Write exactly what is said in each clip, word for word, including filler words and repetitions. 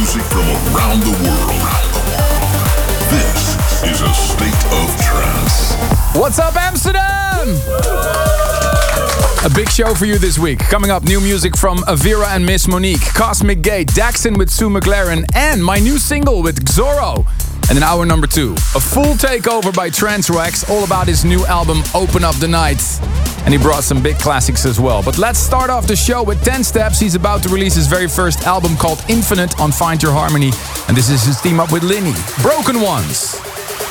music from around the world. This is a state of trance. What's up, Amsterdam? A big show for you this week. Coming up, new music from Avira and Miss Monique, Cosmic Gate, Daxon with Sue McLaren, and my new single with Xoro. And in hour number two, a full takeover by Transwax, all about his new album, Open Up the Night. And he brought some big classics as well. But let's start off the show with ten steps. He's about to release his very first album called Infinite on Find Your Harmony. And this is his team up with Linny, Broken Ones.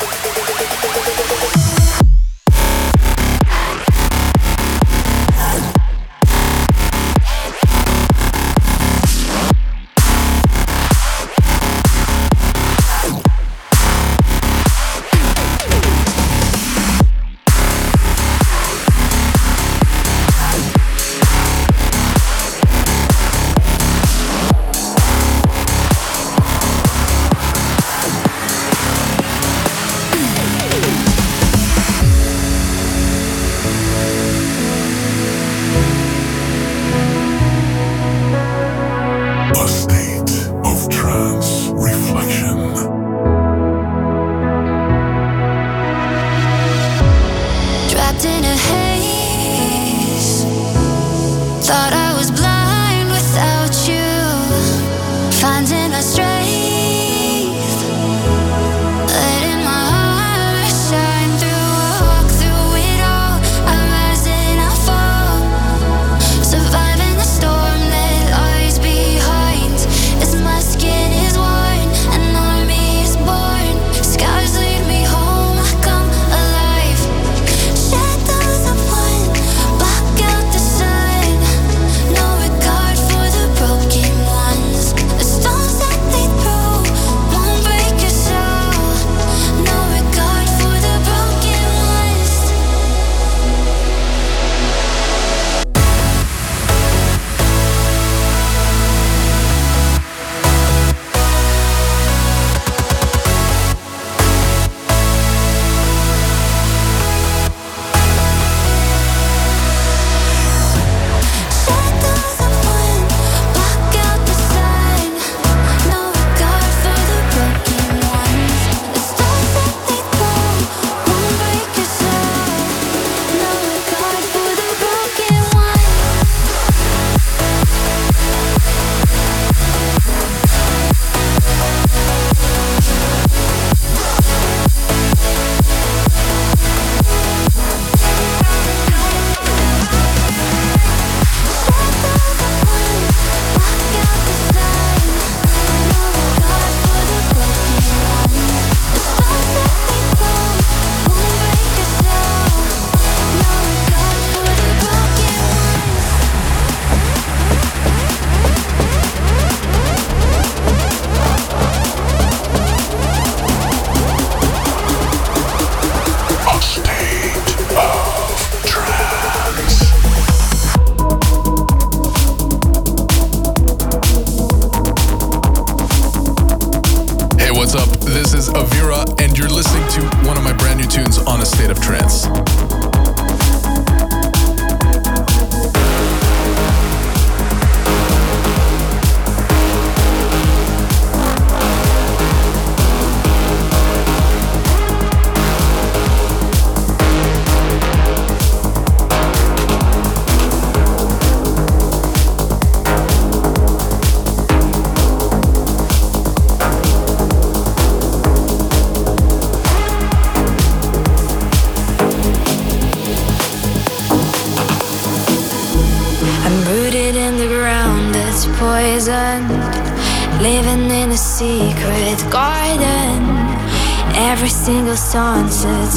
Single sunset's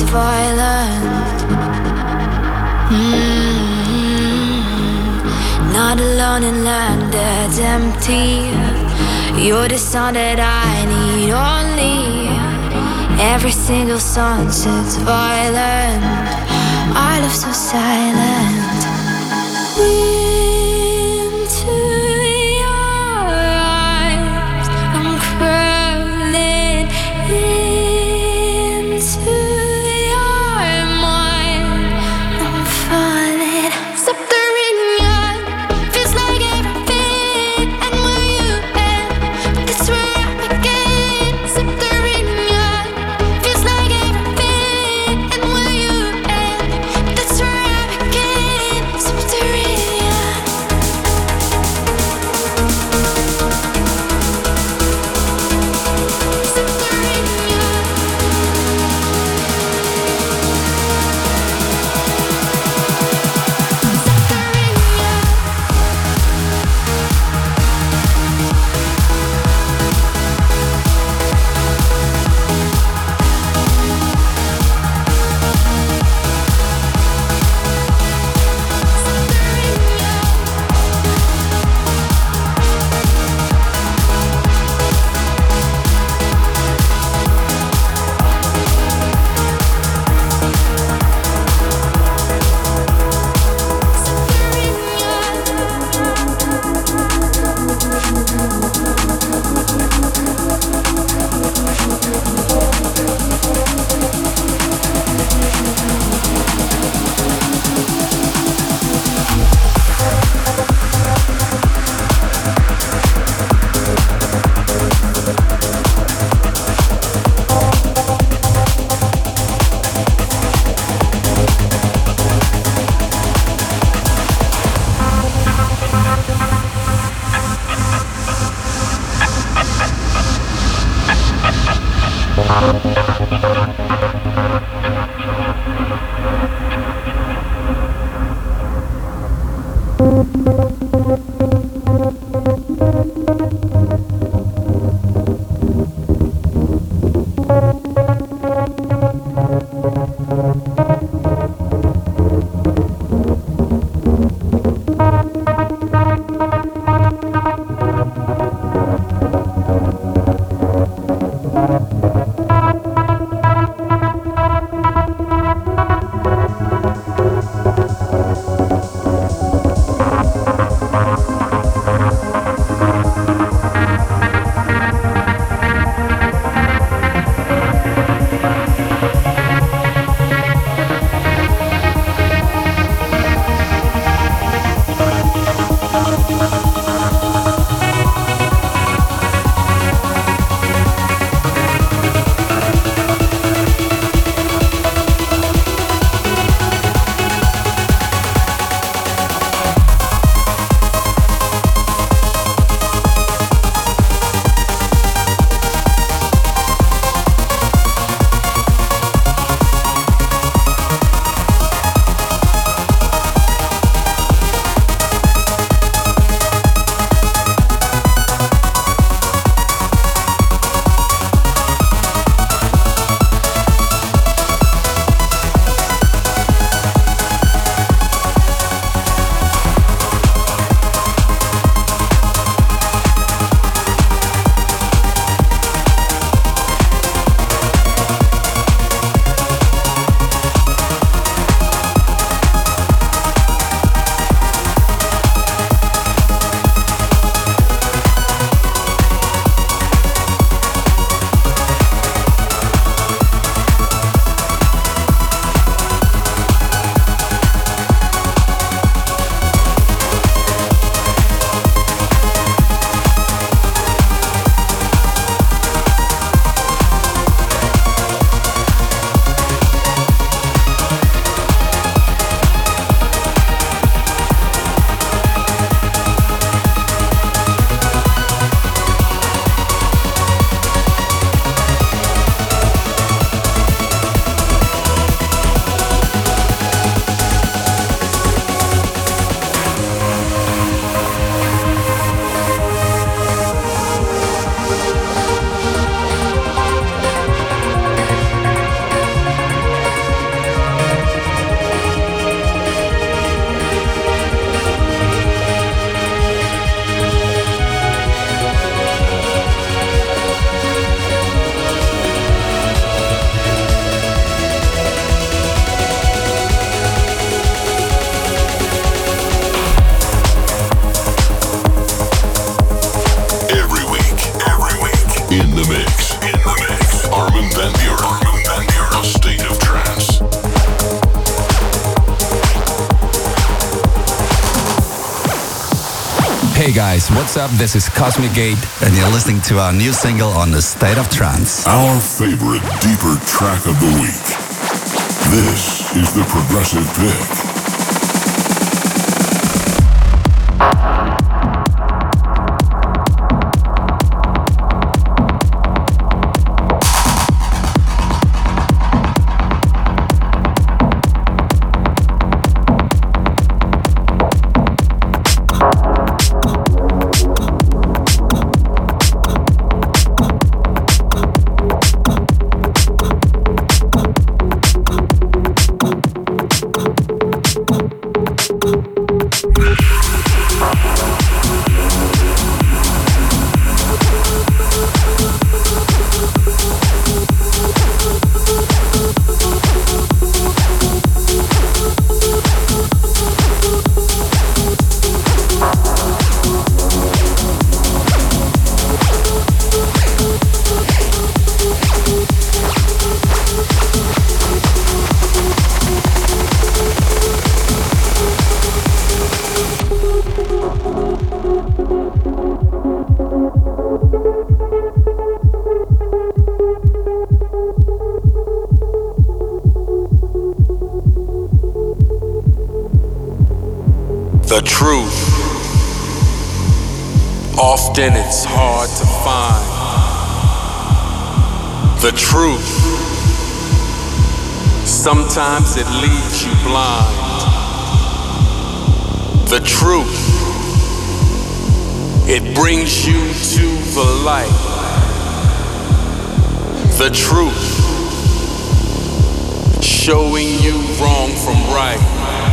violent. Mm-hmm. Not alone in land that's empty. You're the sound that I need only. Every single sunset's violent. Our love so silent. Into your eyes, I'm crawling in. Feels like everything, and where you at, that's where Hey guys, what's up? This is Cosmic Gate. And you're listening to our new single on the State of Trance. Our favorite deeper track of the week. This is the Progressive Pick. The truth, often it's hard to find. The truth, sometimes it leaves you blind. The truth, it brings you to the light. The truth, showing you wrong from right.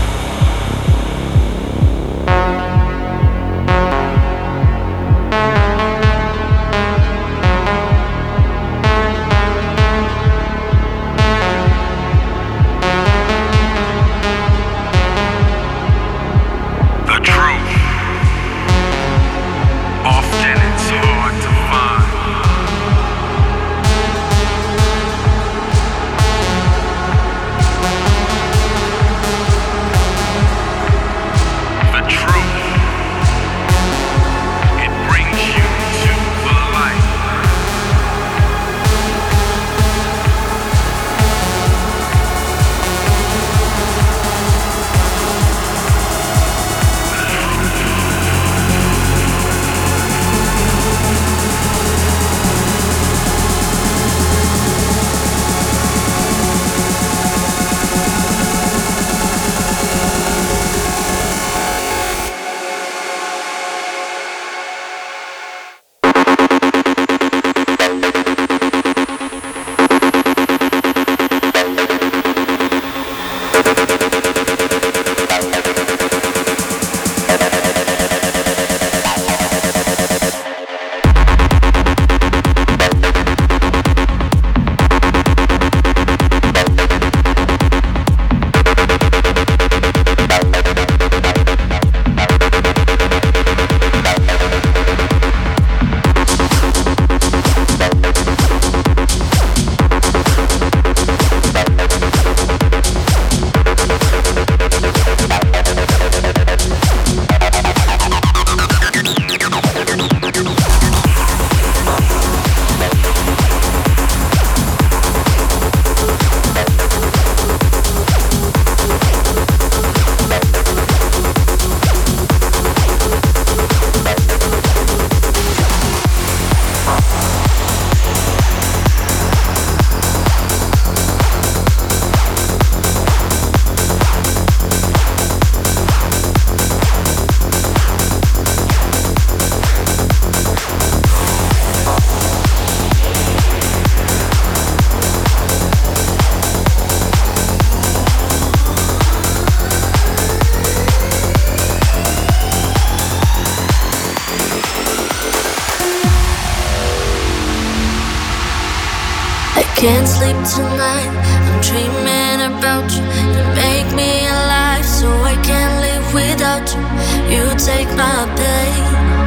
Can't sleep tonight, I'm dreaming about you. You make me alive, so I can't live without you. You take my pain,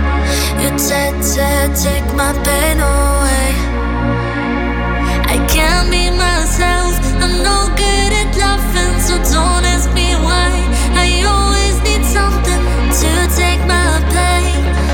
you take, take, take my pain away. I can't be myself, I'm no good at loving, so don't ask me why. I always need something to take my pain.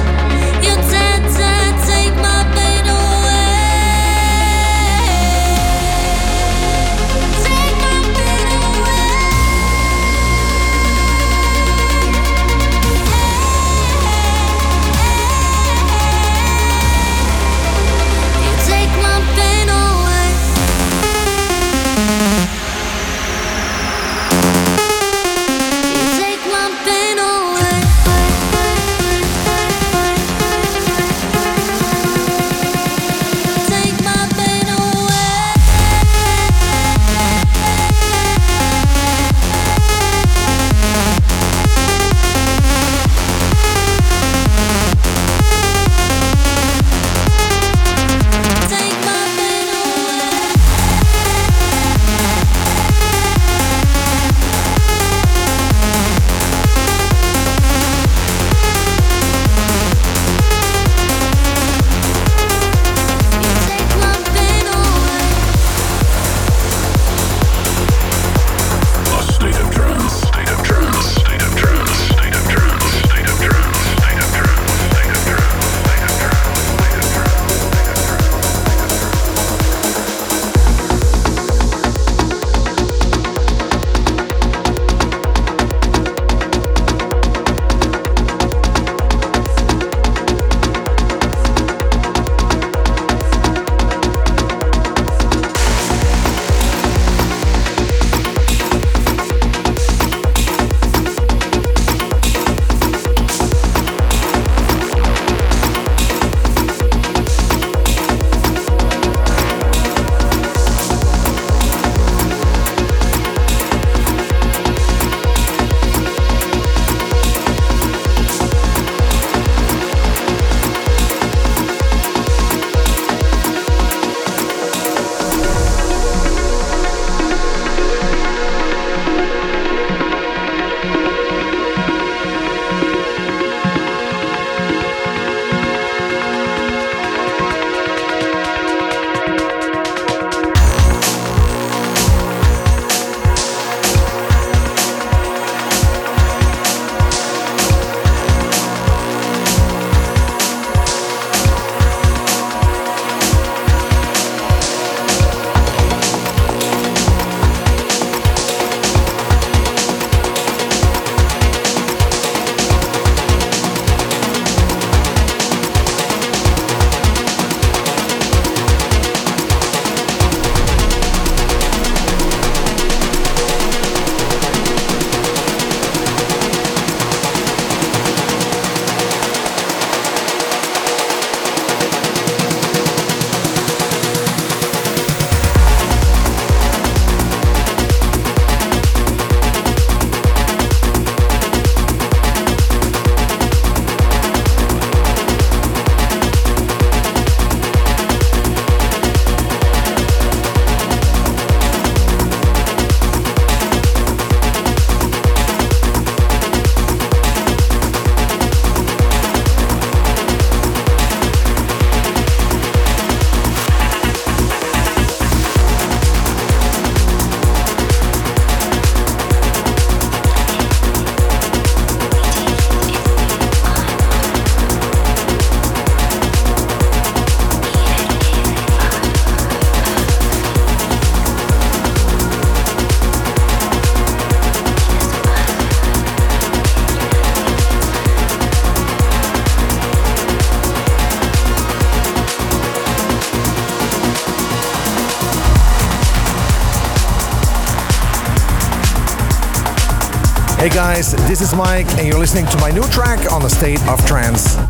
Hey guys, this is Mike and you're listening to my new track on the State of Trance.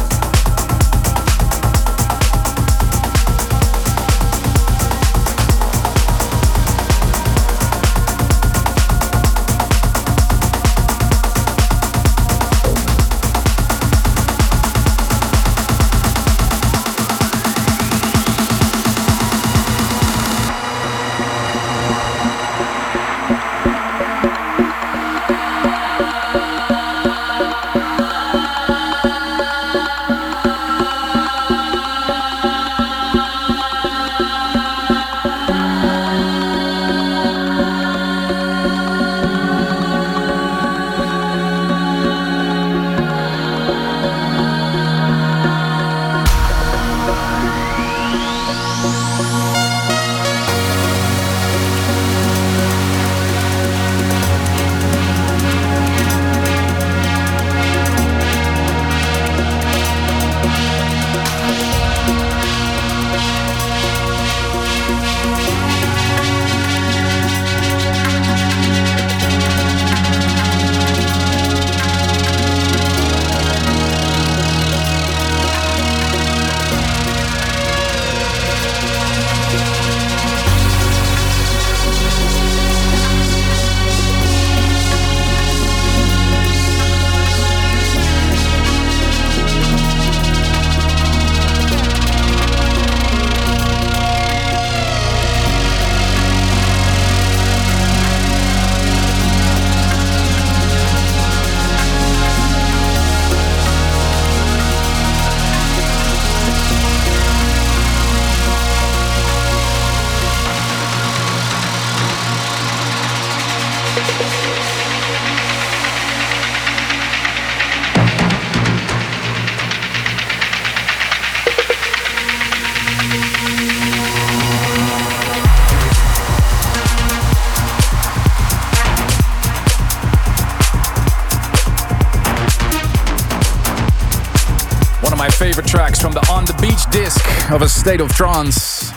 Favorite tracks from the On The Beach disc of A State of Trance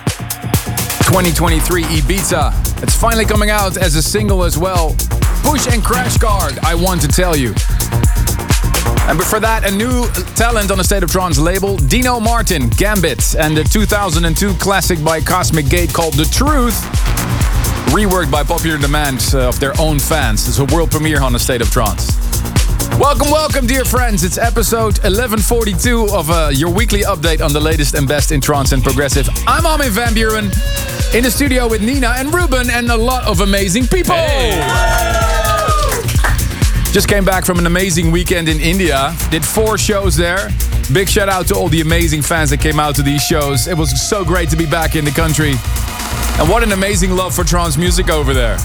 twenty twenty-three Ibiza. It's finally coming out as a single as well. Push and Crash Guard, I Want To Tell You. And before that, a new talent on the State of Trance label, Dino Martin, Gambit, and the two thousand two classic by Cosmic Gate called The Truth, reworked by popular demand of their own fans. It's a world premiere on the State of Trance. Welcome, welcome, dear friends. It's episode eleven forty-two of uh, your weekly update on the latest and best in trance and progressive. I'm Armin van Buuren, in the studio with Nina and Ruben and a lot of amazing people. Hey. Just came back from an amazing weekend in India. Did four shows there. Big shout out to all the amazing fans that came out to these shows. It was so great to be back in the country. And what an amazing love for trance music over there.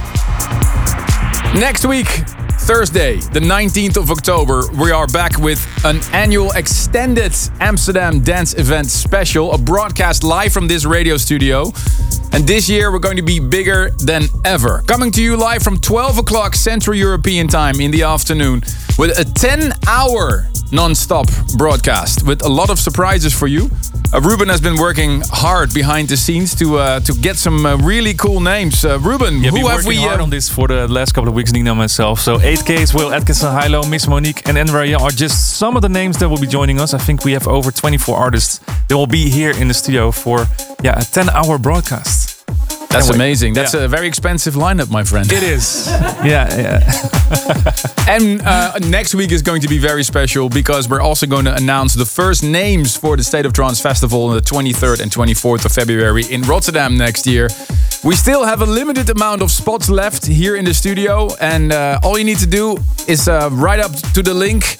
Next week, Thursday, the nineteenth of October, we are back with an annual extended Amsterdam Dance Event special, a broadcast live from this radio studio. And this year we're going to be bigger than ever. Coming to you live from twelve o'clock Central European time in the afternoon with a ten hour non-stop broadcast with a lot of surprises for you. Uh, Ruben has been working hard behind the scenes to uh, to get some uh, really cool names. Uh, Ruben, yeah, who been have we... working hard uh, on this for the last couple of weeks, Nina and myself. So eight K's, Will Atkinson, Hilo, Miss Monique and Enraya are just some of the names that will be joining us. I think we have over twenty-four artists that will be here in the studio for yeah a ten hour broadcast. That's Anyway, amazing. That's yeah. a very expensive lineup, my friend. It is. yeah, yeah. And uh, next week is going to be very special because we're also going to announce the first names for the State of Trance Festival on the twenty-third and twenty-fourth of February in Rotterdam next year. We still have a limited amount of spots left here in the studio, and uh, all you need to do is uh, write up to the link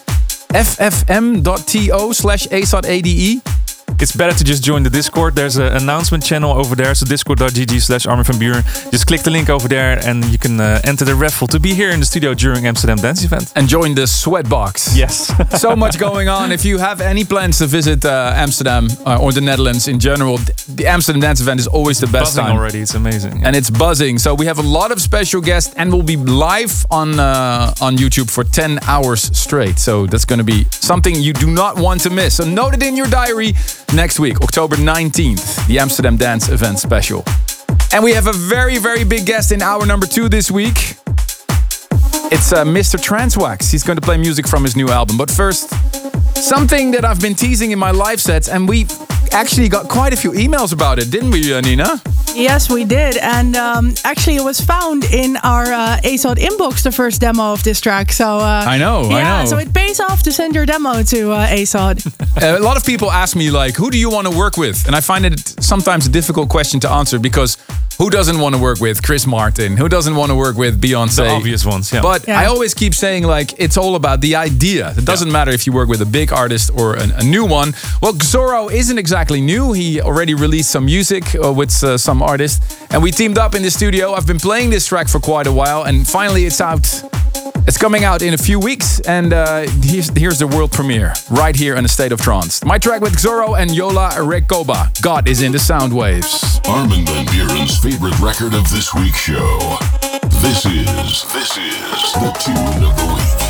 ffm.to slash asodade. It's better to just join the Discord. There's an announcement channel over there. So discord.gg slash Armin van Buuren. Just click the link over there and you can uh, enter the raffle to be here in the studio during Amsterdam Dance Event. And join the Sweatbox. Yes. So much going on. If you have any plans to visit uh, Amsterdam uh, or the Netherlands in general, the Amsterdam Dance Event is always the best buzzing time. already. It's amazing. And it's buzzing. So we have a lot of special guests and we'll be live on uh, on YouTube for ten hours straight. So that's going to be something you do not want to miss. So note it in your diary. Next week, October nineteenth, the Amsterdam Dance Event special. And we have a very, very big guest in hour number two this week. It's uh, Mister Transwax. He's going to play music from his new album. But first, something that I've been teasing in my live sets, and we actually got quite a few emails about it, didn't we, uh, Nina? Yes, we did. And um, actually, it was found in our uh, A S O D inbox, the first demo of this track. So uh, I know, yeah, I know. So it pays off to send your demo to uh, A S O D. Uh, a lot of people ask me, like, who do you want to work with? And I find it sometimes a difficult question to answer because who doesn't want to work with Chris Martin? Who doesn't want to work with Beyonce? The obvious ones, yeah. But Yeah. I always keep saying, like, it's all about the idea. It doesn't Yeah. matter if you work with a big artist or an, a new one. Well, Xoro isn't exactly new. He already released some music uh, with uh, some artists. And we teamed up in the studio. I've been playing this track for quite a while. And finally, it's out. It's coming out in a few weeks. And uh, here's, here's the world premiere. Right here in A State of Trance. My track with Xoro and Yola Rekoba. God is in the sound waves. Armin van Buuren's favorite record of this week's show. This is, this is the tune of the week.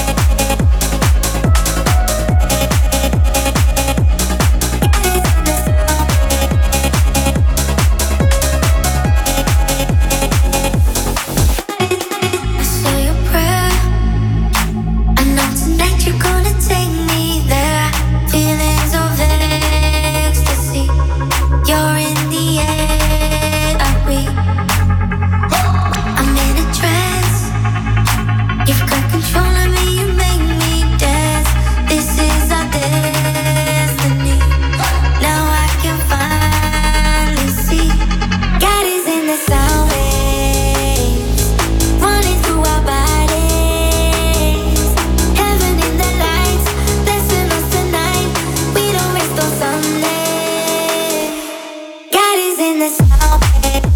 Say a prayer. I know tonight you're gonna take me there. Feelings of ecstasy. You're in the air. I breathe. I'm in a trance. You've got control of me. You make me dance. This is our destiny. Now I can finally see. God is in the sound waves, running through our bodies. Heaven in the lights, blessing us tonight. We don't rest on Sunday. God is in the sound waves.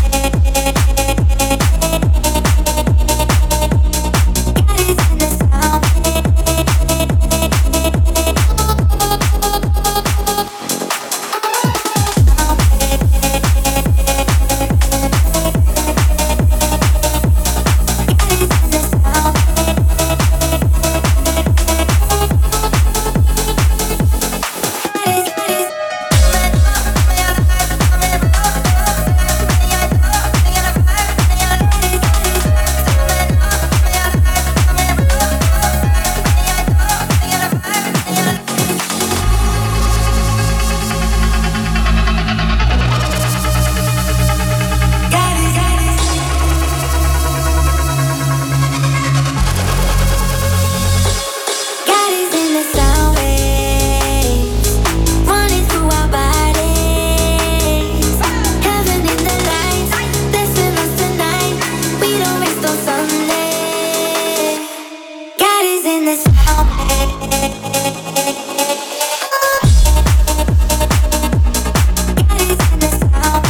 God is in the sound God is in the sound waves, running through our bodies. Heaven in the lights, blessing us tonight. We don't rest on Sunday. God is in the sound waves. God is in the sound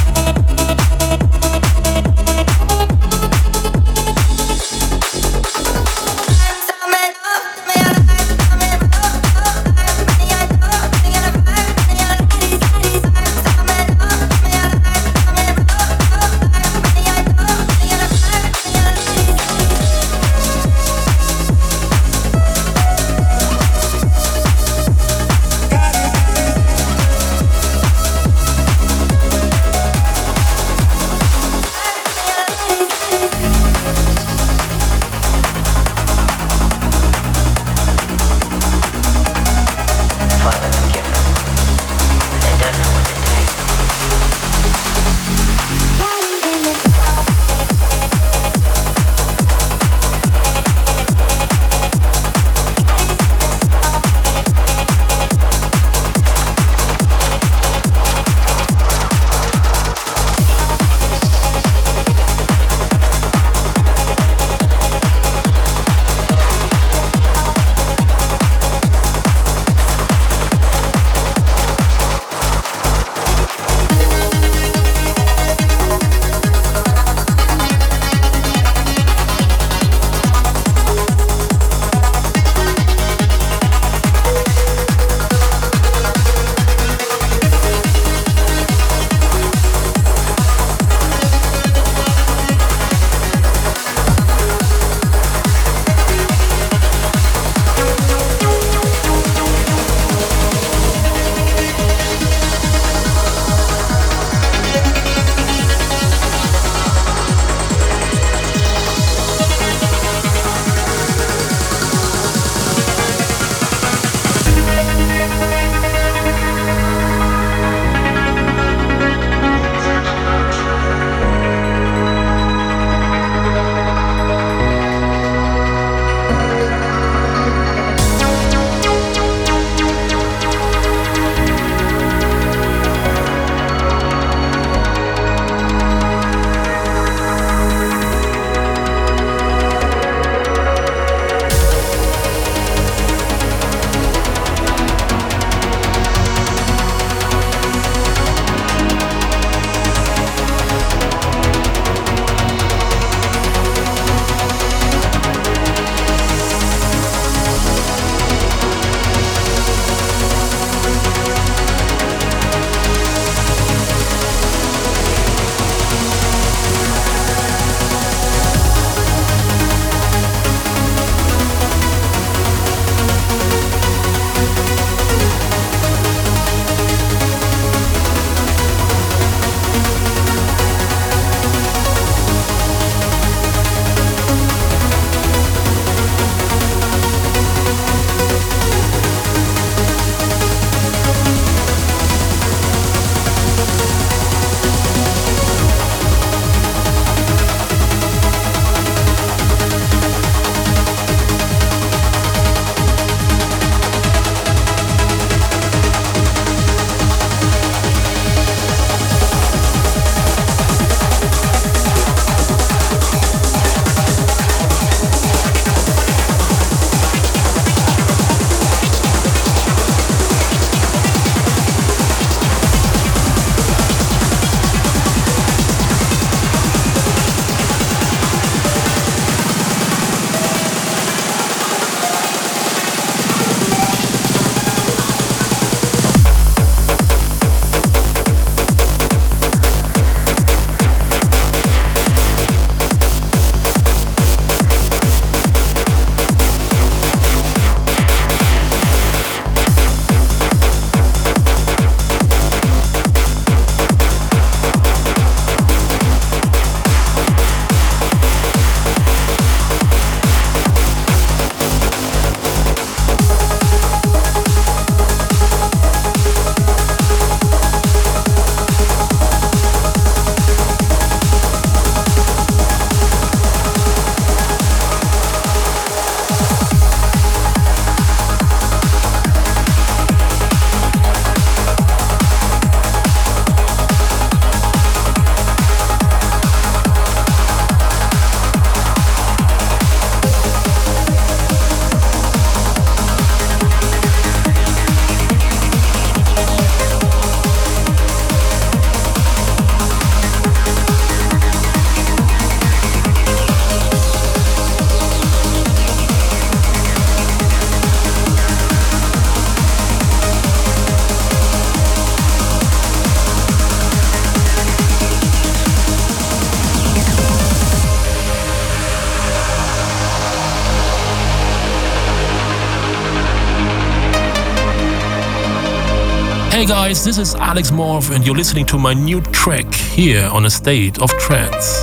Hey guys, this is Alex Morph and you're listening to my new track here on A State of Trance.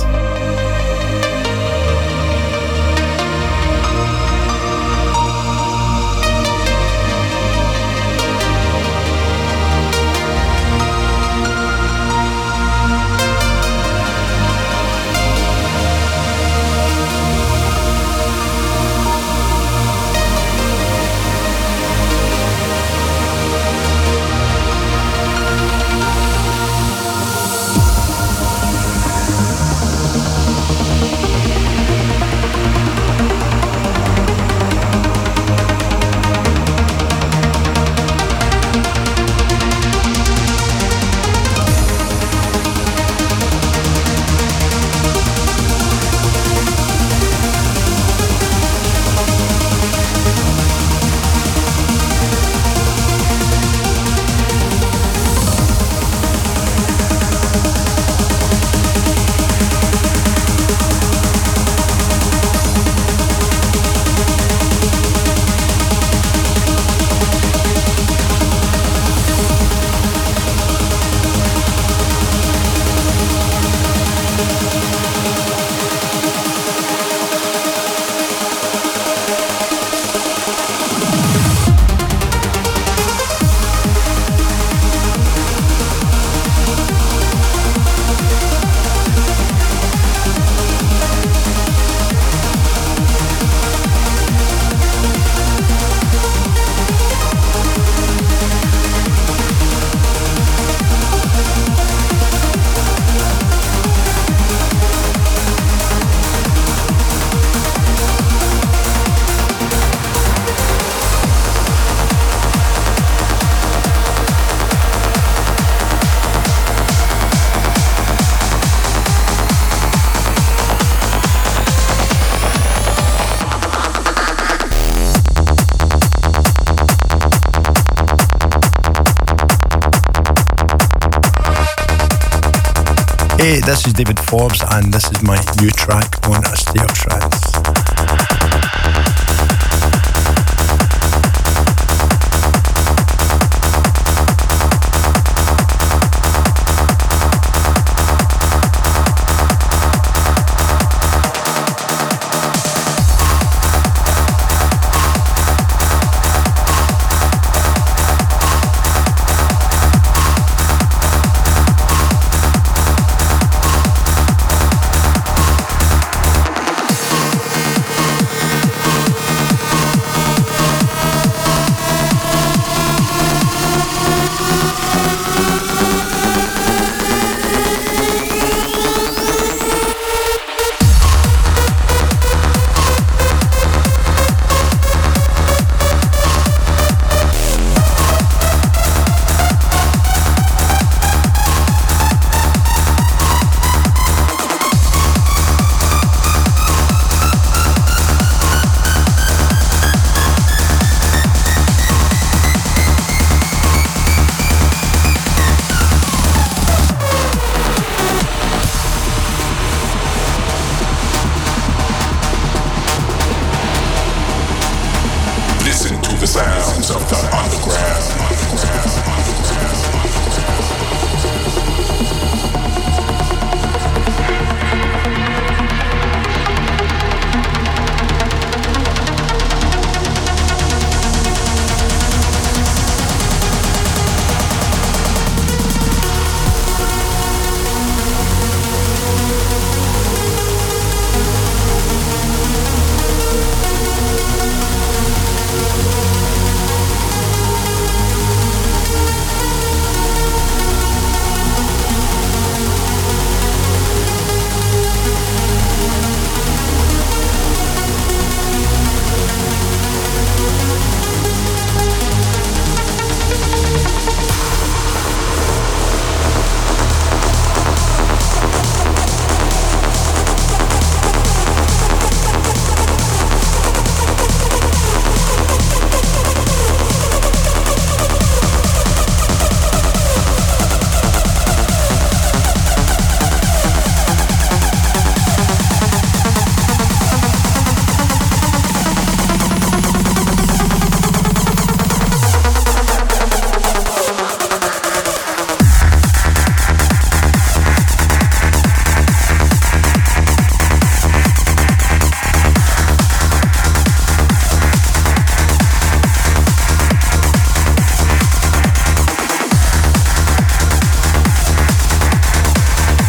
Hey, this is David Forbes and this is my new track on A State of Trance.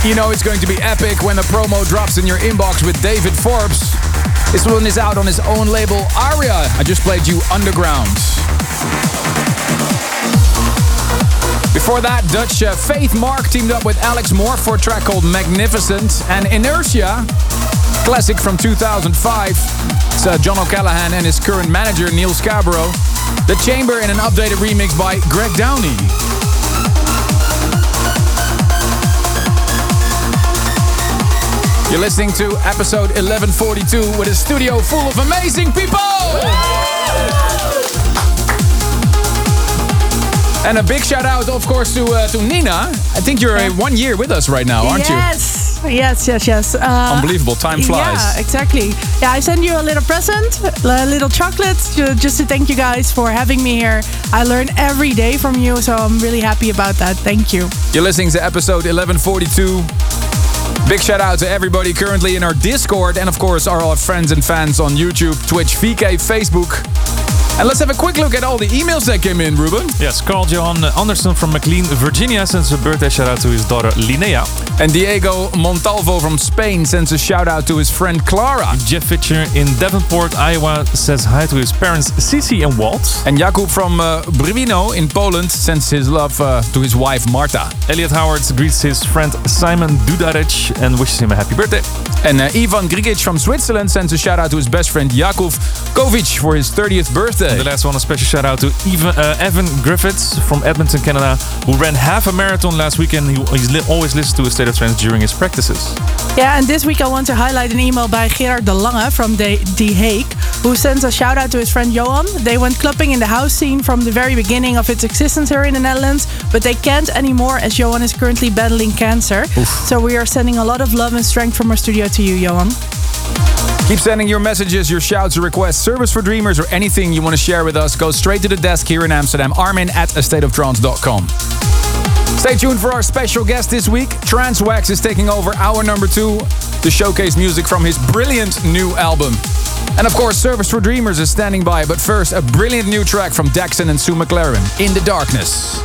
You know it's going to be epic when the promo drops in your inbox with David Forbes. This one is out on his own label, Aria. I just played you Underground. Before that, Dutch uh, Faith Mark teamed up with Alex Moore for a track called Magnificent. And Inertia, classic from two thousand five. It's uh, John O'Callaghan and his current manager, Neil Scarborough. The Chamber in an updated remix by Greg Downey. You're listening to episode eleven forty-two with a studio full of amazing people! And a big shout out, of course, to uh, to Nina. I think you're uh, one year with us right now, aren't yes. you? Yes, yes, yes, yes. Uh, Unbelievable, time flies. Yeah, exactly. Yeah, I send you a little present, a little chocolate, to, just to thank you guys for having me here. I learn every day from you, so I'm really happy about that. Thank you. You're listening to episode eleven forty-two. Big shout out to everybody currently in our Discord and of course our friends and fans on YouTube, Twitch, V K, Facebook. And let's have a quick look at all the emails that came in, Ruben. Yes, Carl Johan Anderson from McLean, Virginia sends a birthday shout out to his daughter Linnea. And Diego Montalvo from Spain sends a shout out to his friend Clara. Jeff Fitcher in Davenport, Iowa says hi to his parents Cici and Walt. And Jakub from uh, Brwino in Poland sends his love uh, to his wife Marta. Elliot Howard greets his friend Simon Dudarec and wishes him a happy birthday. And uh, Ivan Grigic from Switzerland sends a shout out to his best friend Jakub Kovic for his thirtieth birthday. And the last one, a special shout out to Evan, uh, Evan Griffiths from Edmonton, Canada, who ran half a marathon last weekend. He li- always listens to A State of Trance during his practices. Yeah, and this week I want to highlight an email by Gerard de Lange from The, the Hague, who sends a shout out to his friend Johan. They went clubbing in the house scene from the very beginning of its existence here in the Netherlands, but they can't anymore as Johan is currently battling cancer. Oof. So we are sending a lot of love and strength from our studio to you, Johan. Keep sending your messages, your shouts, requests, service for dreamers, or anything you want to share with us. Go straight to the desk here in Amsterdam, Armin at a state of trance dot com. Stay tuned for our special guest this week. Transwax is taking over hour number two to showcase music from his brilliant new album. And of course, Service for Dreamers is standing by. But first, a brilliant new track from Daxon and Sue McLaren, In the Darkness.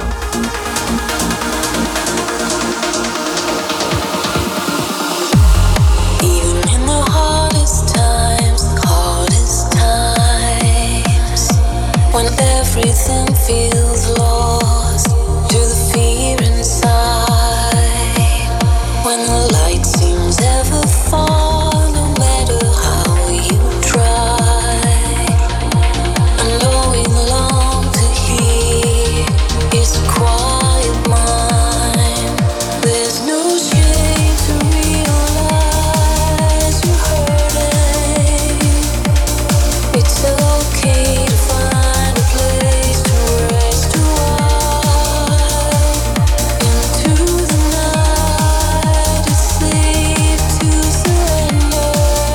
When everything feels lost to the fear inside, when the light seems ever far, no matter how you try, and all we long to hear is a quiet mind. There's no shame to realize you're hurting. It's okay to find a place to rest a while. Into the night, it's safe to surrender.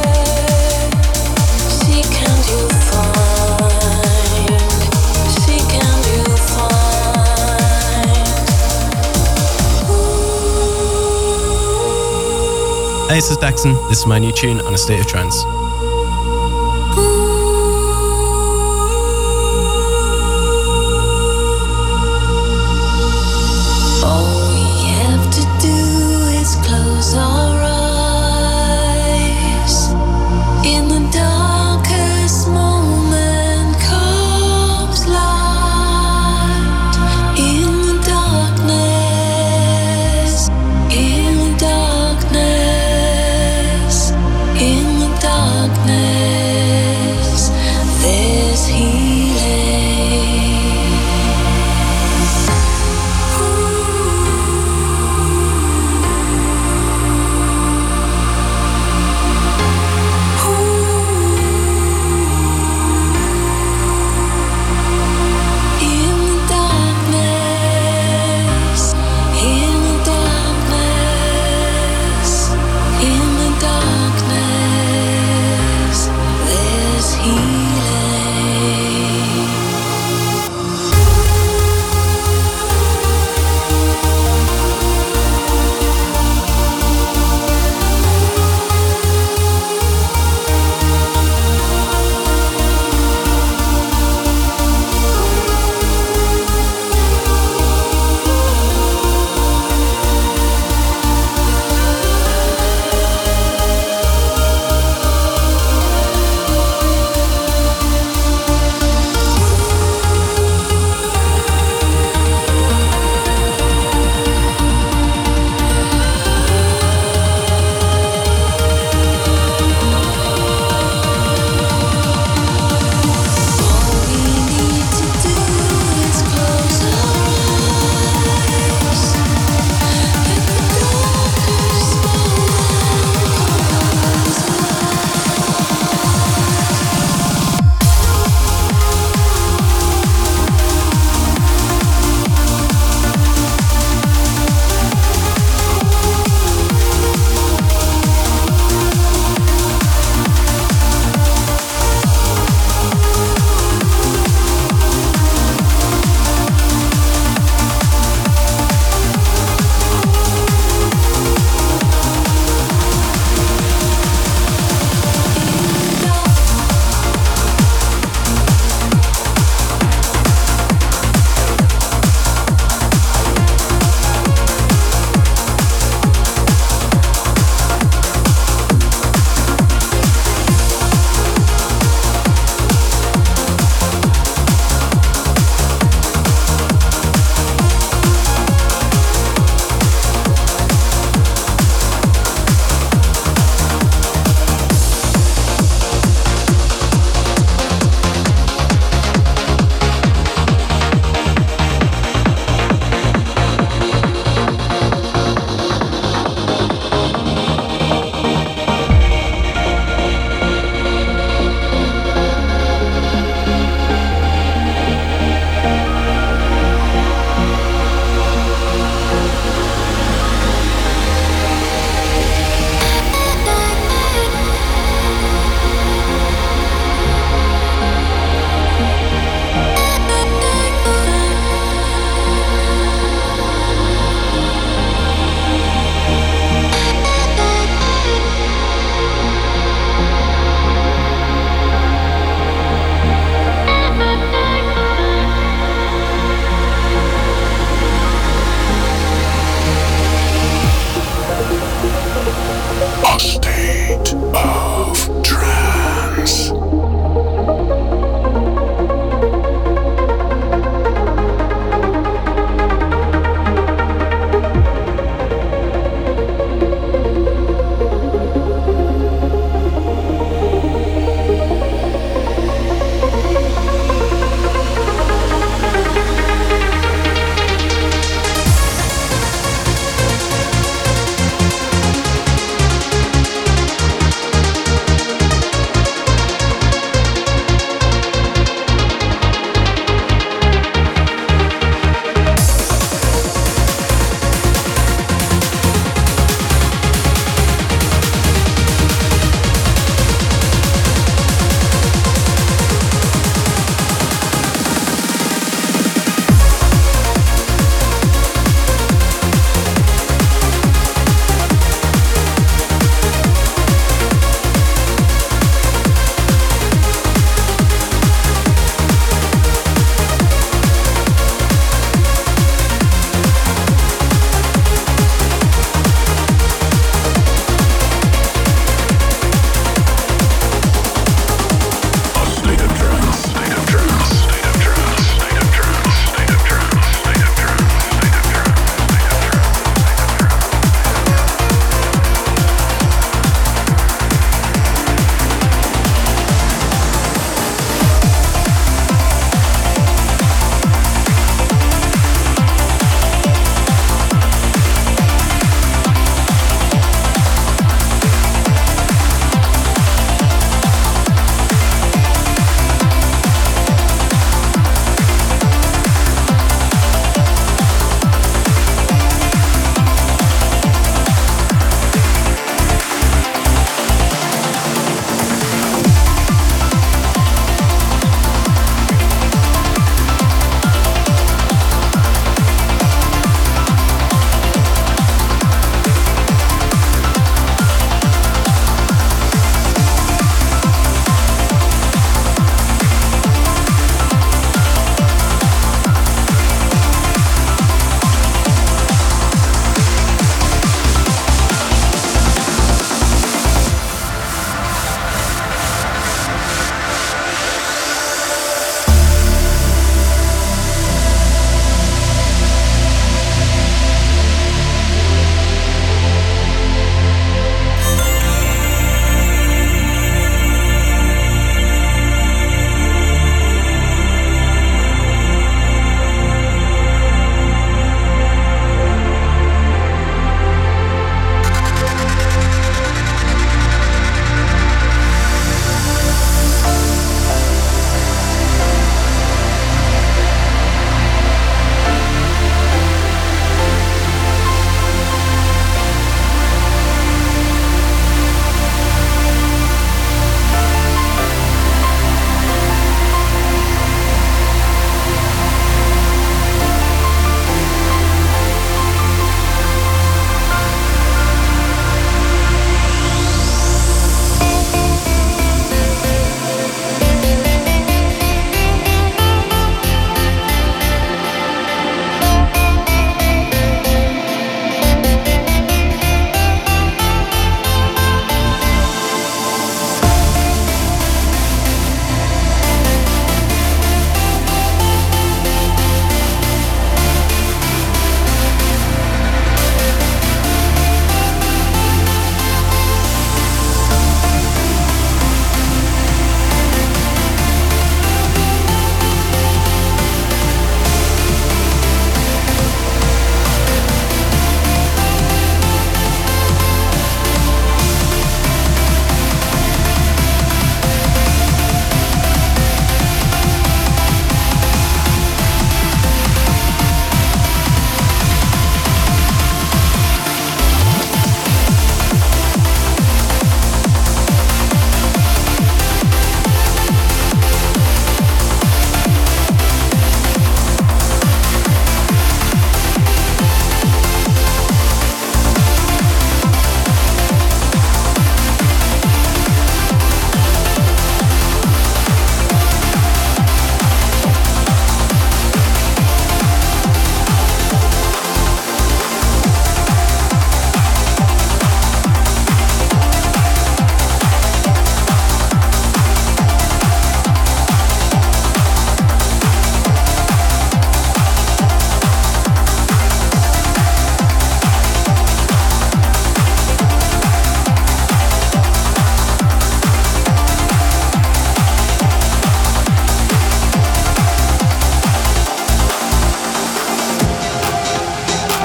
Seek and you'll find. Seek and you'll find. Hey, this is Daxon. This is my new tune on A State of Trance. All we have to do is close our eyes. In the darkest moment comes light. In the darkness, in the darkness, in the darkness.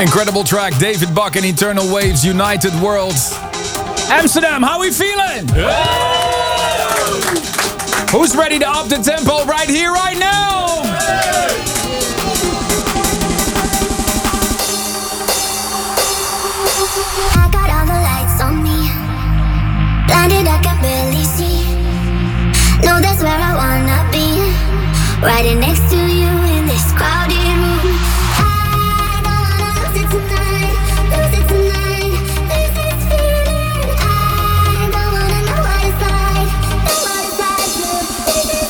Incredible track, David Buck and Eternal Waves, United World. Amsterdam, how we feeling? Who's ready to up the tempo right here, right now? I got all the lights on me, blinded I can barely see. No, that's where I wanna be, riding next to you in this crowded room. I don't wanna lose it tonight, lose it tonight, lose this feeling. I don't wanna know what it's like, know what it's like to lose this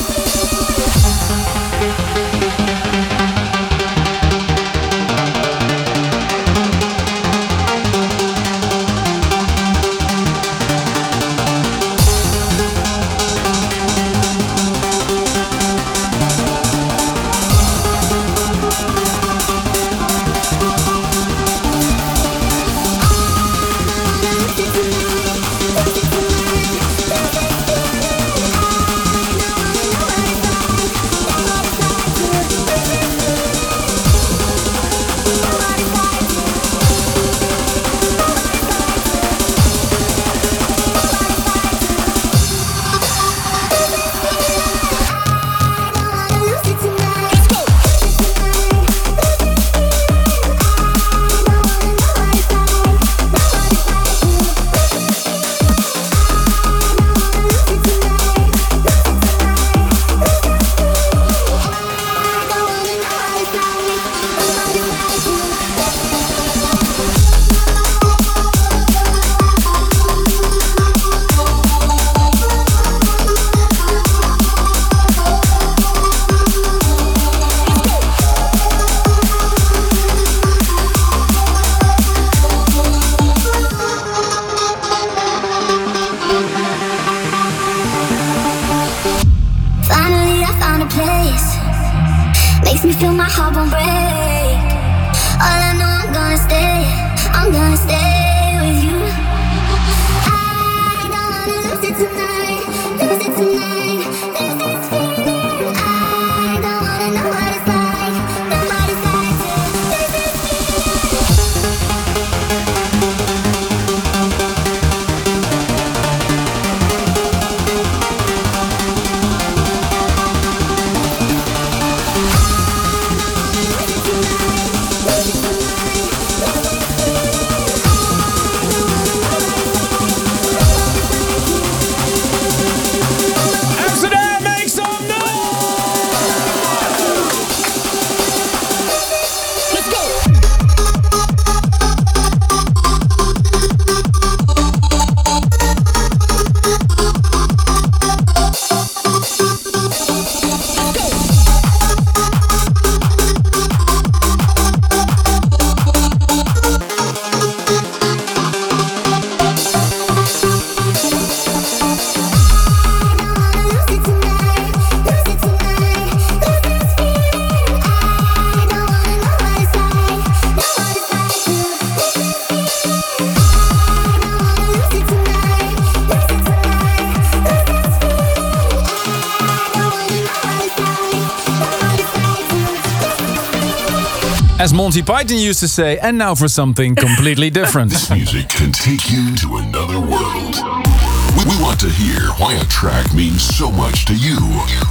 As Monty Python used to say, and now for something completely different. This music can take you to another world. We, we want to hear why a track means so much to you.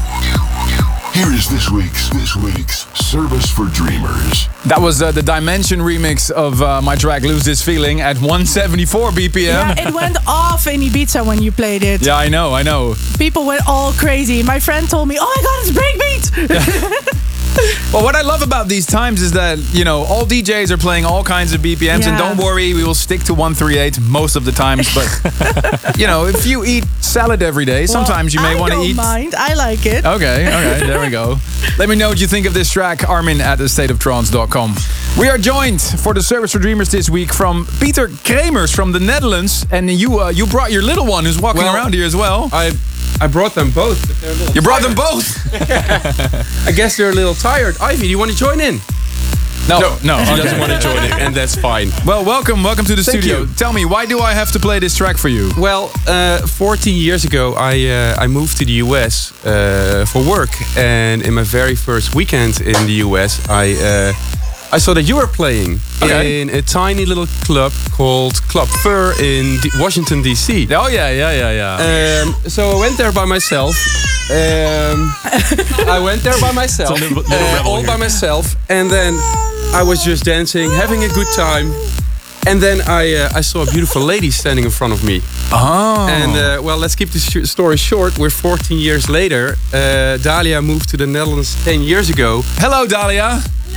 Here is this week's this week's Service for Dreamers. That was uh, the Dimension remix of uh, my track Lose This Feeling at one seventy-four B P M. Yeah, it went off in Ibiza when you played it. Yeah, I know, I know. People went all crazy. My friend told me, oh my god, it's breakbeat! Well, what I love about these times is that, you know, all D Js are playing all kinds of B P Ms, Yeah. and don't worry, we will stick to one thirty-eight most of the times. But, you know, if you eat salad every day, sometimes you may want to eat. I don't mind. I like it. Okay, okay, there we go. Let me know what you think of this track, Armin at the state of trance dot com. We are joined for the Service for Dreamers this week from Peter Kremers from the Netherlands. And you uh, you brought your little one who's walking Well, around here as well. I I brought them both. But they're a little You brought them tired. both? I guess they're a little tired. Ivy, do you want to join in? No, no, no, She okay. doesn't want to join in, and that's fine. Well, welcome, welcome to the Thank studio. you. Tell me, why do I have to play this track for you? Well, uh, fourteen years ago, I uh, I moved to the U S uh, for work, and in my very first weekend in the U S, I uh, I saw that you were playing Okay. in a tiny little club called Club Fur in D- Washington D C. Oh yeah, yeah, yeah, yeah. Um, so I went there by myself. Um, I went there by myself, It's a little- little uh, rebel all here. by myself, and then I was just dancing, having a good time. And then I uh, I saw a beautiful lady standing in front of me. Oh. And uh, well, let's keep the sh- story short. We're fourteen years later. Uh, Dalia moved to the Netherlands ten years ago. Hello, Dalia.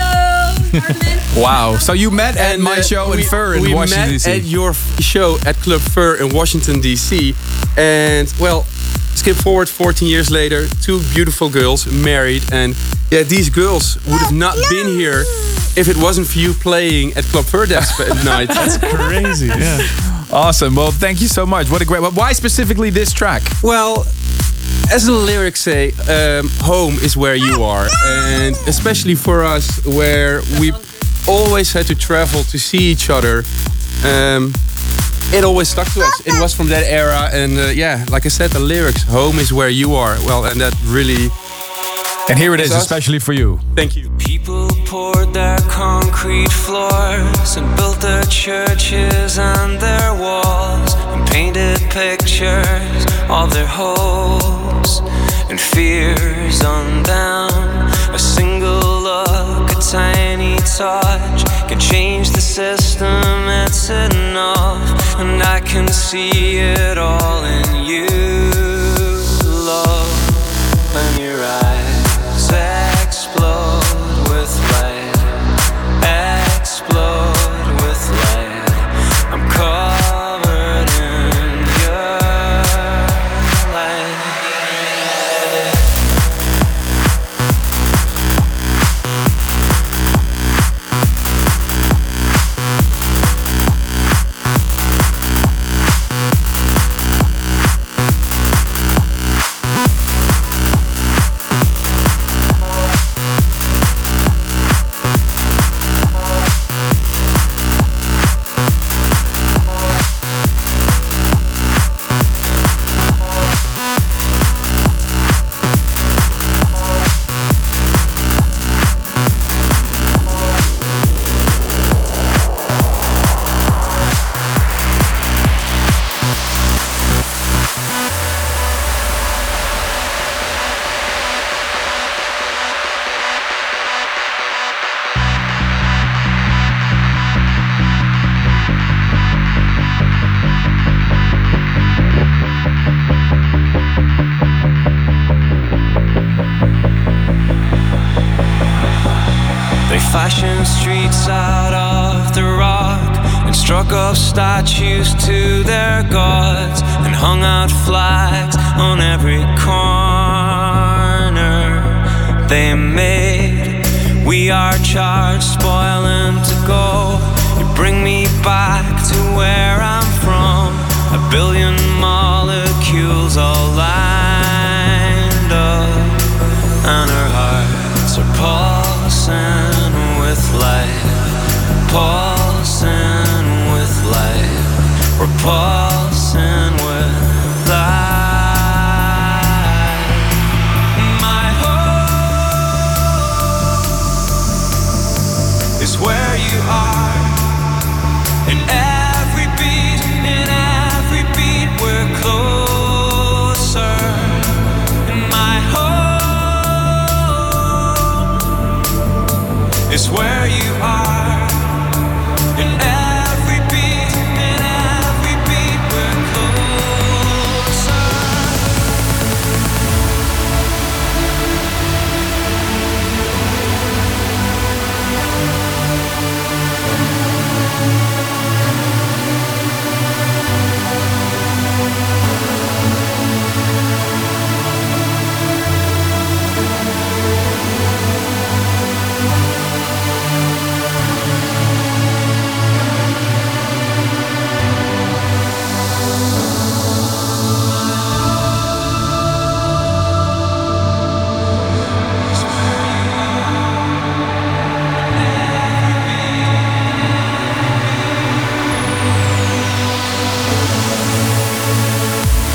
Wow. So you met at And, my uh, show in we, Fur in we Washington met D C. at your f- show at Club Fur in Washington D C. And well, skip forward fourteen years later, two beautiful girls married, and yeah, these girls would have not been here if it wasn't for you playing at Club Fur that sp- night. That's crazy. Yeah. Awesome. Well, thank you so much. What a great. But why specifically this track? Well, as the lyrics say, um, home is where you are. And especially for us, where we always had to travel to see each other, um, it always stuck to us. It was from that era. And uh, yeah, like I said, the lyrics, home is where you are. Well, and that really... And here it is, us. especially for you. Thank you. People poured their concrete floors and built their churches and their walls and painted pictures of their hopes and fears undone. A single look, a tiny touch can change the system, it's enough. And I can see it all in you, love, when your eyes explode with light, explode with light. I'm covered in your light. They fashioned streets out of the rock and struck up statues to their gods and hung out flags on every corner they made. We are charged, spoiling to go. You bring me back to where I'm from. A billion molecules all lined up, and our hearts are pulsing with life, pulsing with life. We're pulsing with life. My home is where you are. In every beat, in every beat, we're closer. In my home is where you are. In every beat, in every beat, we're closer.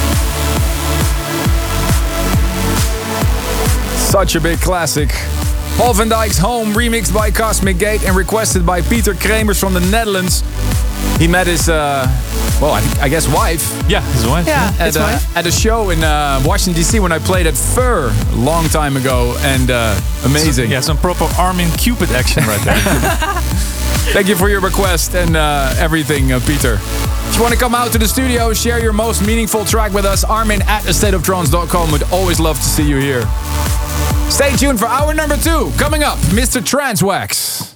Such a big classic. Paul van Dyk's Home, remixed by Cosmic Gate and requested by Peter Kremers from the Netherlands. He met his, uh, well, I, think, I guess wife. Yeah, his wife. Yeah, at, his uh, wife. at a show in uh, Washington, D C when I played at Fur a long time ago. And uh, amazing. So, yeah, some proper Armin Cupid action right there. Thank you for your request and uh, everything, uh, Peter. If you want to come out to the studio, share your most meaningful track with us, Armin at a state of trance dot com. We'd always love to see you here. Stay tuned for hour number two. Coming up, Mister Transwax.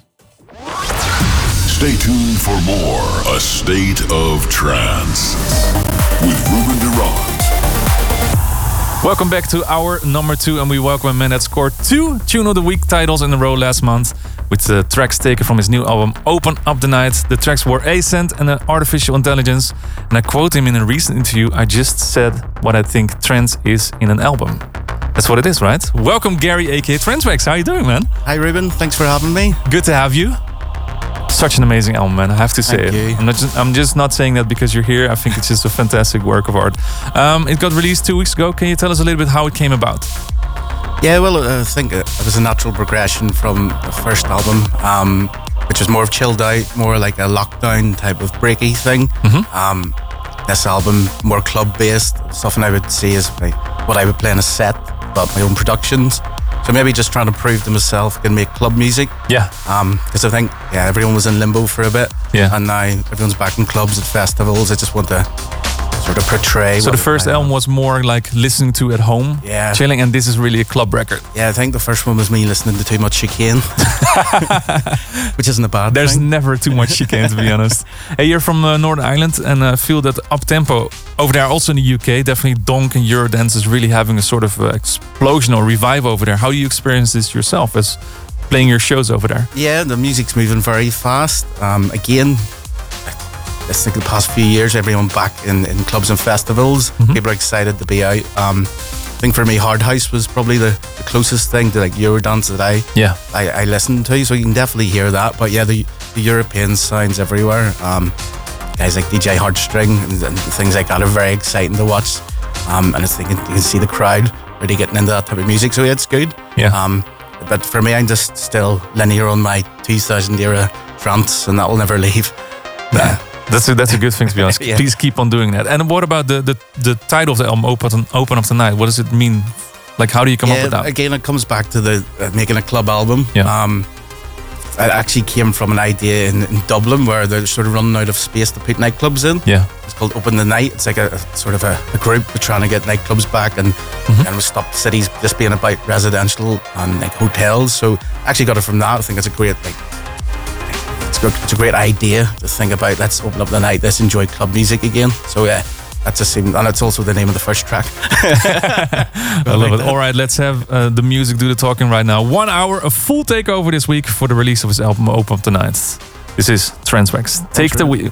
Stay tuned for more A State of Trance with Ruben de Ronde. Welcome back to hour number two, and we welcome a man that scored two Tune of the Week titles in a row last month with the tracks taken from his new album Open Up the Night. The tracks were Ascent and an Artificial Intelligence, and I quote him in a recent interview, "I just said what I think trance is in an album." That's what it is, right? Welcome, Gary, aka Transwax. How are you doing, man? Hi, Ruben. Thanks for having me. Good to have you. Such an amazing album, man. I have to say Thank it. you. I'm not just, I'm just not saying that because you're here. I think it's just a fantastic work of art. Um, it got released two weeks ago. Can you tell us a little bit how it came about? Yeah, well, I think it was a natural progression from the first album, um, which was more chilled out, more like a lockdown type of breaky thing. Mm-hmm. Um, this album, more club-based, something I would see as like what I would play in a set, but my own productions. So maybe just trying to prove to myself I can make club music. Yeah. Um, because I think, yeah, everyone was in limbo for a bit. Yeah. And now everyone's back in clubs at festivals. I just want to sort of portray. So the first album was more like listening to at home, Yeah. chilling, and this is really a club record. Yeah, I think the first one was me listening to too much chicane, which isn't a bad There's thing. never too much chicane, to be honest. Hey, you're from uh, Northern Ireland, and I uh, feel that up-tempo over there, also in the U K, definitely Donk and Eurodance is really having a sort of uh, explosion or revive over there. How do you experience this yourself as playing your shows over there? Yeah, the music's moving very fast. Um, again, I think the past few years, everyone back in, in clubs and festivals. Mm-hmm. People are excited to be out. Um, I think for me, Hard House was probably the, the closest thing to like Eurodance that I, yeah. I I listened to. So you can definitely hear that. But yeah, the, the European sounds everywhere. Um, guys like D J Hardstring and, and things like that are very exciting to watch. Um, and it's thinking you can see the crowd really getting into that type of music. So yeah, it's good. Yeah. Um, but for me, I'm just still linear on my two thousand era trance, and that will never leave. Yeah. That's a, that's a good thing, to be honest. Yeah. Please keep on doing that. And what about the, the, the title of the album, Open, Open Up the Night? What does it mean? Like, how do you come yeah, up with that? Again, it comes back to the uh, making a club album. Yeah. Um, it actually came from an idea in, in Dublin where they're sort of running out of space to put nightclubs in. Yeah. It's called Open the Night. It's like a, a sort of a, a group trying to get nightclubs back, and Mm-hmm. and we stopped cities just being about residential and like hotels. So I actually got it from that. I think it's a great like it's a, it's a great idea to think about. Let's open up the night. Let's enjoy club music again. So yeah. That's the same, and it's also the name of the first track. I love it. All right, let's have uh, the music do the talking right now. One hour, a full takeover this week for the release of his album Open Up the Night. This is Transwax. Take the wheel.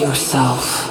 yourself.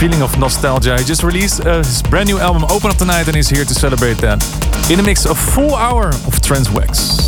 feeling of nostalgia. He just released uh, his brand new album Open Up the Night and he's here to celebrate that. In a mix of full hour of trance wax.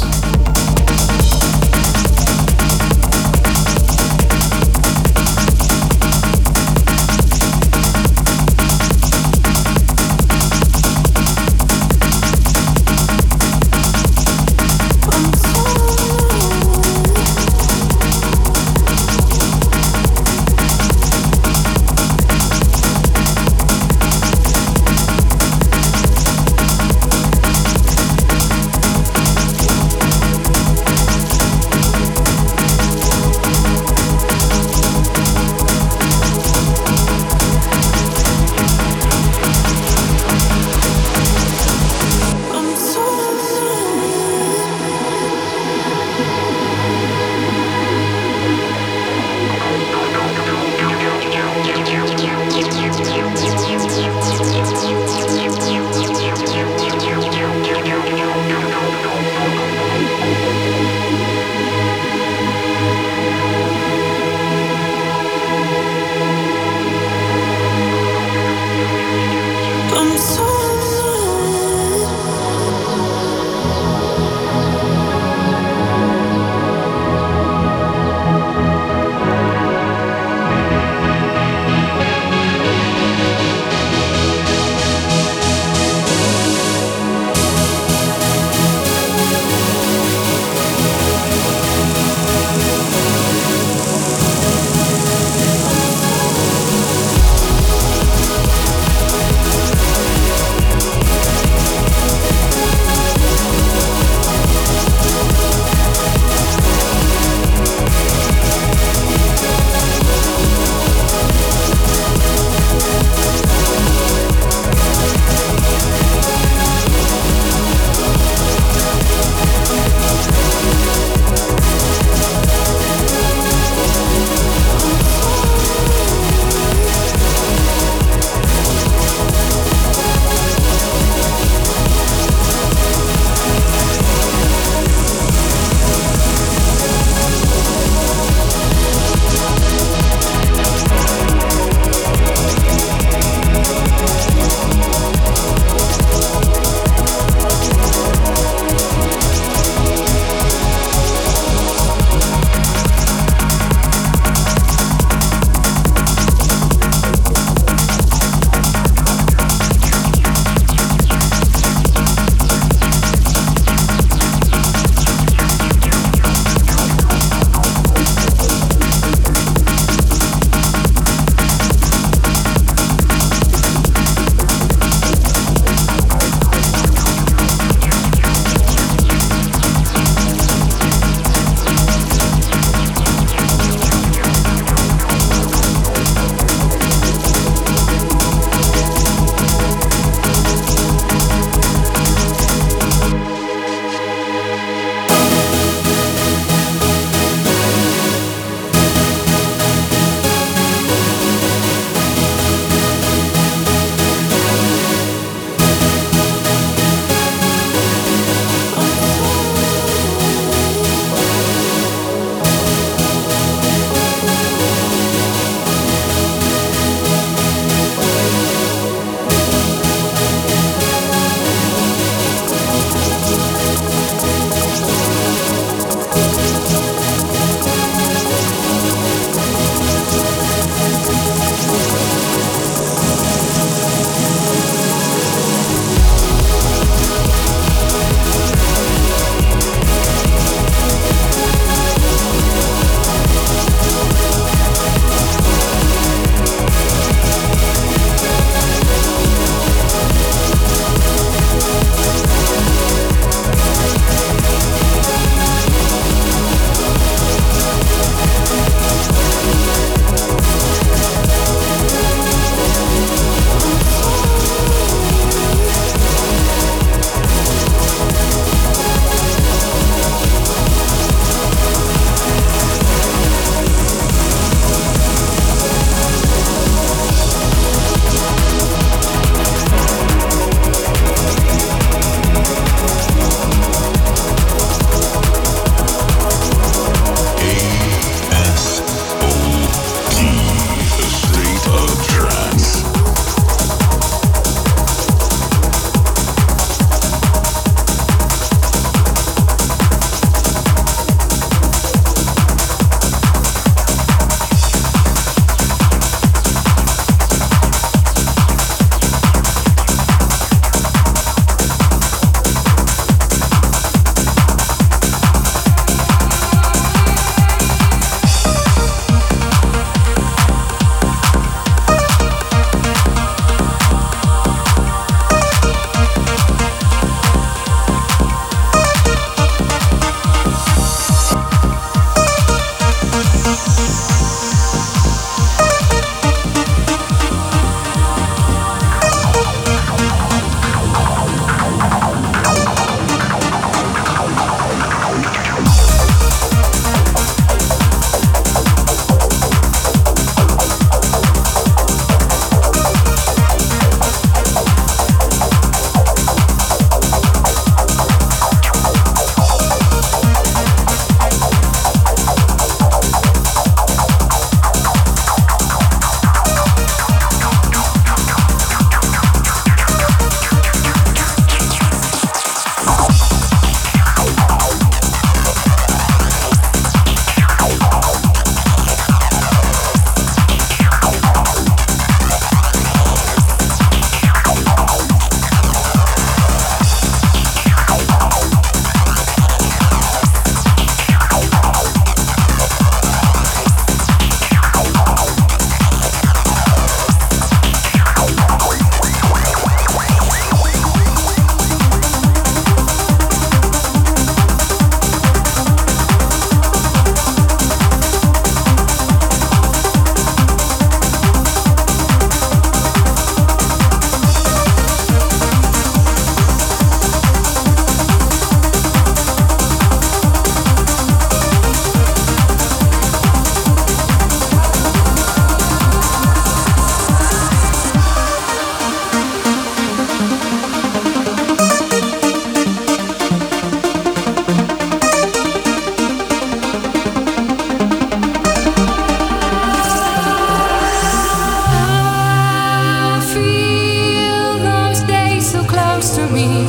me.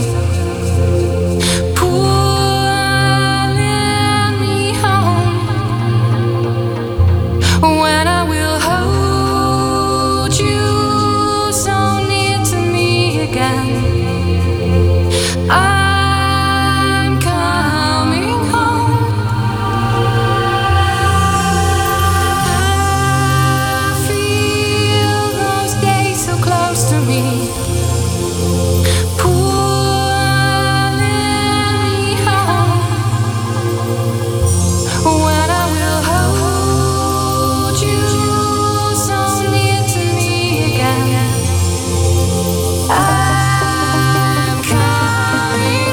Pulling me home. When I will hold you so near to me again. I'm coming home. I feel those days so close to me. Pulling me home. When I will hold you so near to me again. I'm coming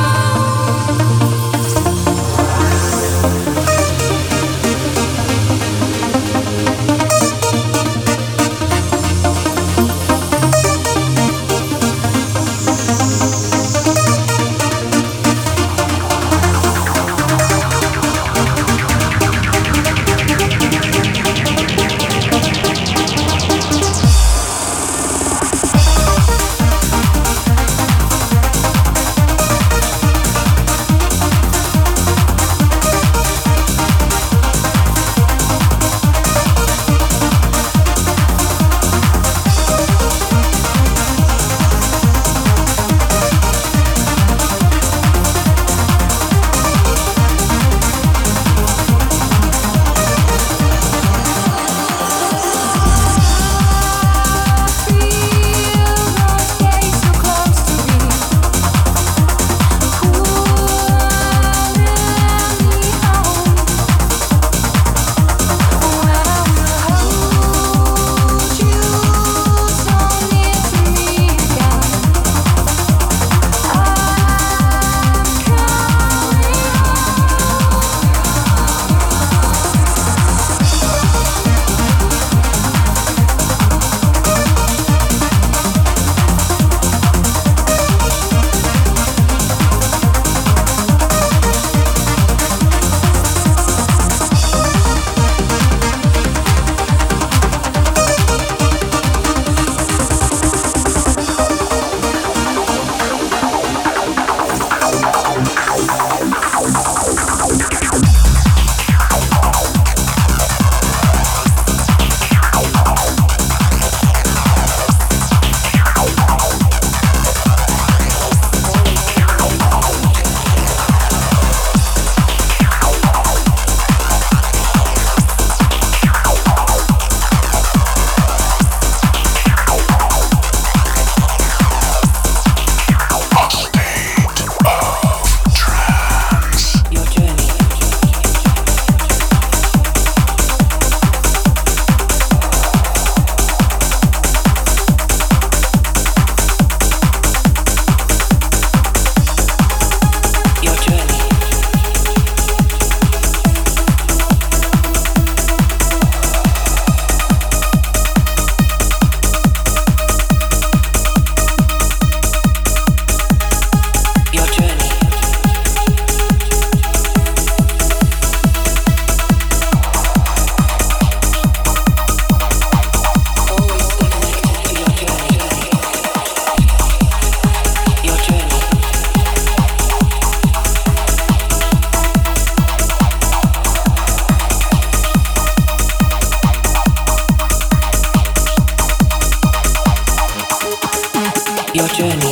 your journey.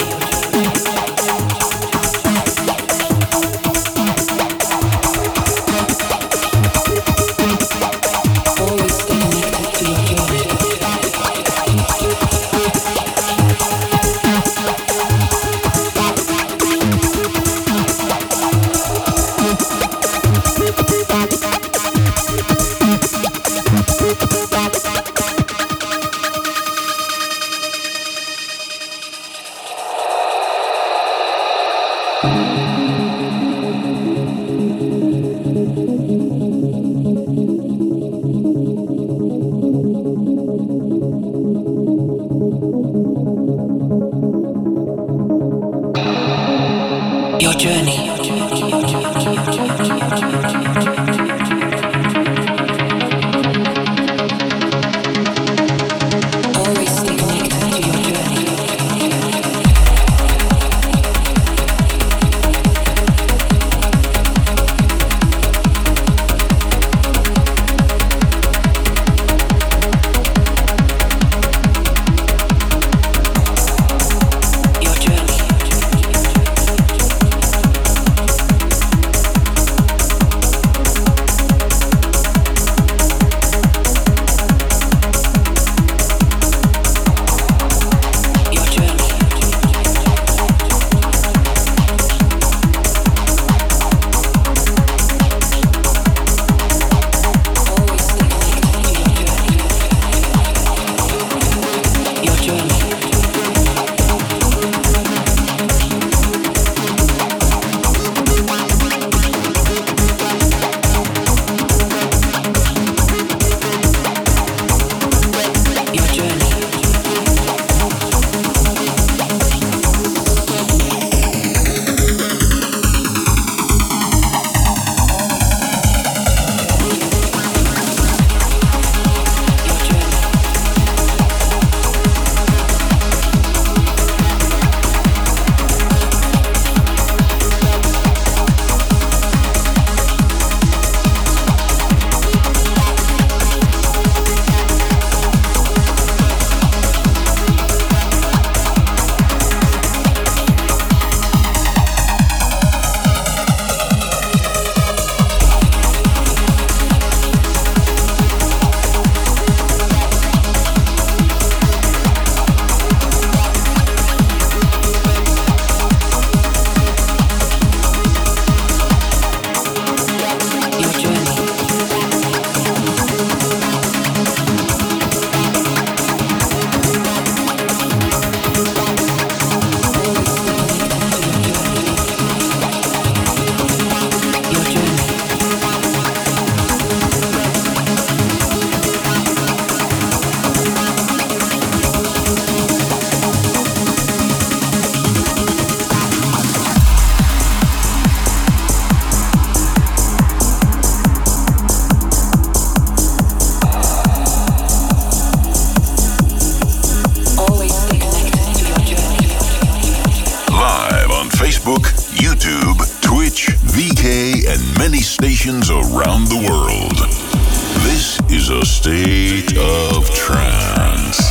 Your journey. Always stay connected to your journey. nations around the world. This is a state of trance.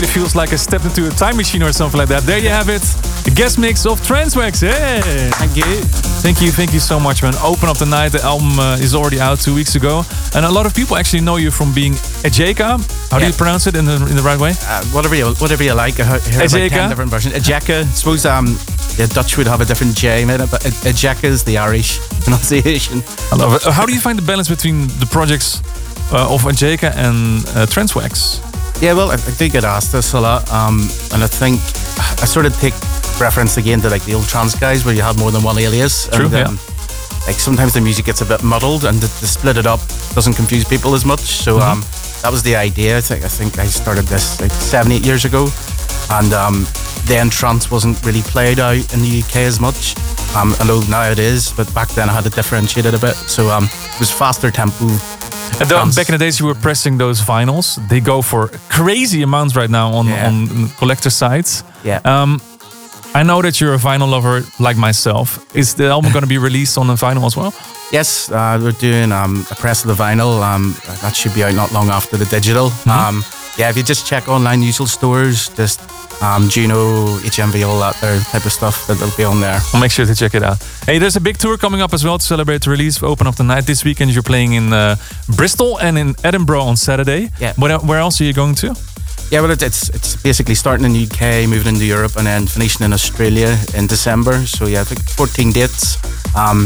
feels like I stepped into a time machine or something like that. There you have it. The guest mix of Transwax. Hey! Thank you. Thank you, thank you so much, man. Open Up the Night, the album uh, is already out two weeks ago. And a lot of people actually know you from being Ejeka. How yeah. do you pronounce it in the in the right way? Uh, whatever you whatever you like. I heard about ten different versions. Ejeka. I suppose um, the Dutch would have a different J in it, but Ejeka is the Irish pronunciation. I love it. How do you find the balance between the projects uh, of Ejeka and uh, Transwax? Yeah, well, I, I do get asked this a lot, um, and I think I sort of take reference again to like the old trance guys where you had more than one alias. True, and, yeah. Um, like sometimes the music gets a bit muddled, and to, to split it up doesn't confuse people as much. So mm-hmm. um, that was the idea. I think I think I started this like seven, eight years ago, and um, then trance wasn't really played out in the U K as much. Um, although now it is, but back then I had to differentiate it a bit. So um, it was faster tempo. And then back in the days you were pressing those vinyls. They go for crazy amounts right now on, yeah. on collector sites. Yeah. Um, I know that you're a vinyl lover like myself. Is the album going to be released on a vinyl as well? Yes, uh, we're doing um, a press of the vinyl. Um, that should be out not long after the digital. Mm-hmm. Um, yeah, if you just check online usual stores, just um, Juno, H M V, all that there type of stuff, that'll be on there. I'll make sure to check it out. Hey, there's a big tour coming up as well to celebrate the release of Open Up the Night this weekend. You're playing in uh, Bristol and in Edinburgh on Saturday. Yeah. Where, where else are you going to? Yeah, well, it's it's basically starting in the U K, moving into Europe, and then finishing in Australia in December. So yeah, I think fourteen dates. Um,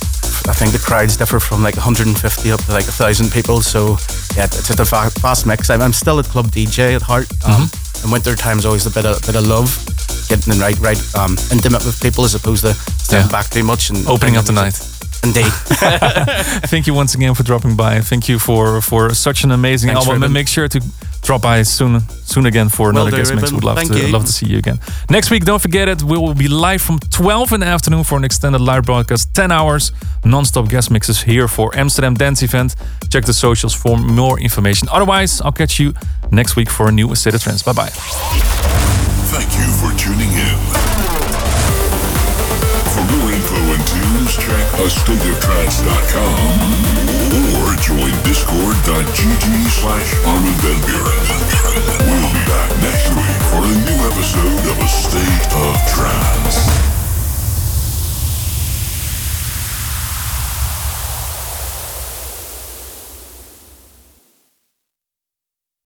I think the crowds differ from like one hundred fifty up to like one thousand people. So yeah, it's just a fa- fast mix. I'm, I'm still a club D J at heart. Um, mm-hmm. And winter time's always a bit of, bit of love, getting right, right um, intimate with people as opposed to stepping yeah. back too much and opening up the night. Indeed. Thank you once again for dropping by. Thank you for for such an amazing Thanks, album. Ruben. And make sure to drop by soon soon again for another do, guest mix. Ruben. Would love Thank to you. love to see you again. Next week, don't forget it. We will be live from twelve in the afternoon for an extended live broadcast. ten hours non-stop guest mixes here for Amsterdam Dance Event. Check the socials for more information. Otherwise, I'll catch you next week for a new State of Trance. Bye bye. Thank you for tuning in. For more info and tunes, check a state of trance dot com or join discord dot g g slash Armin van Buren.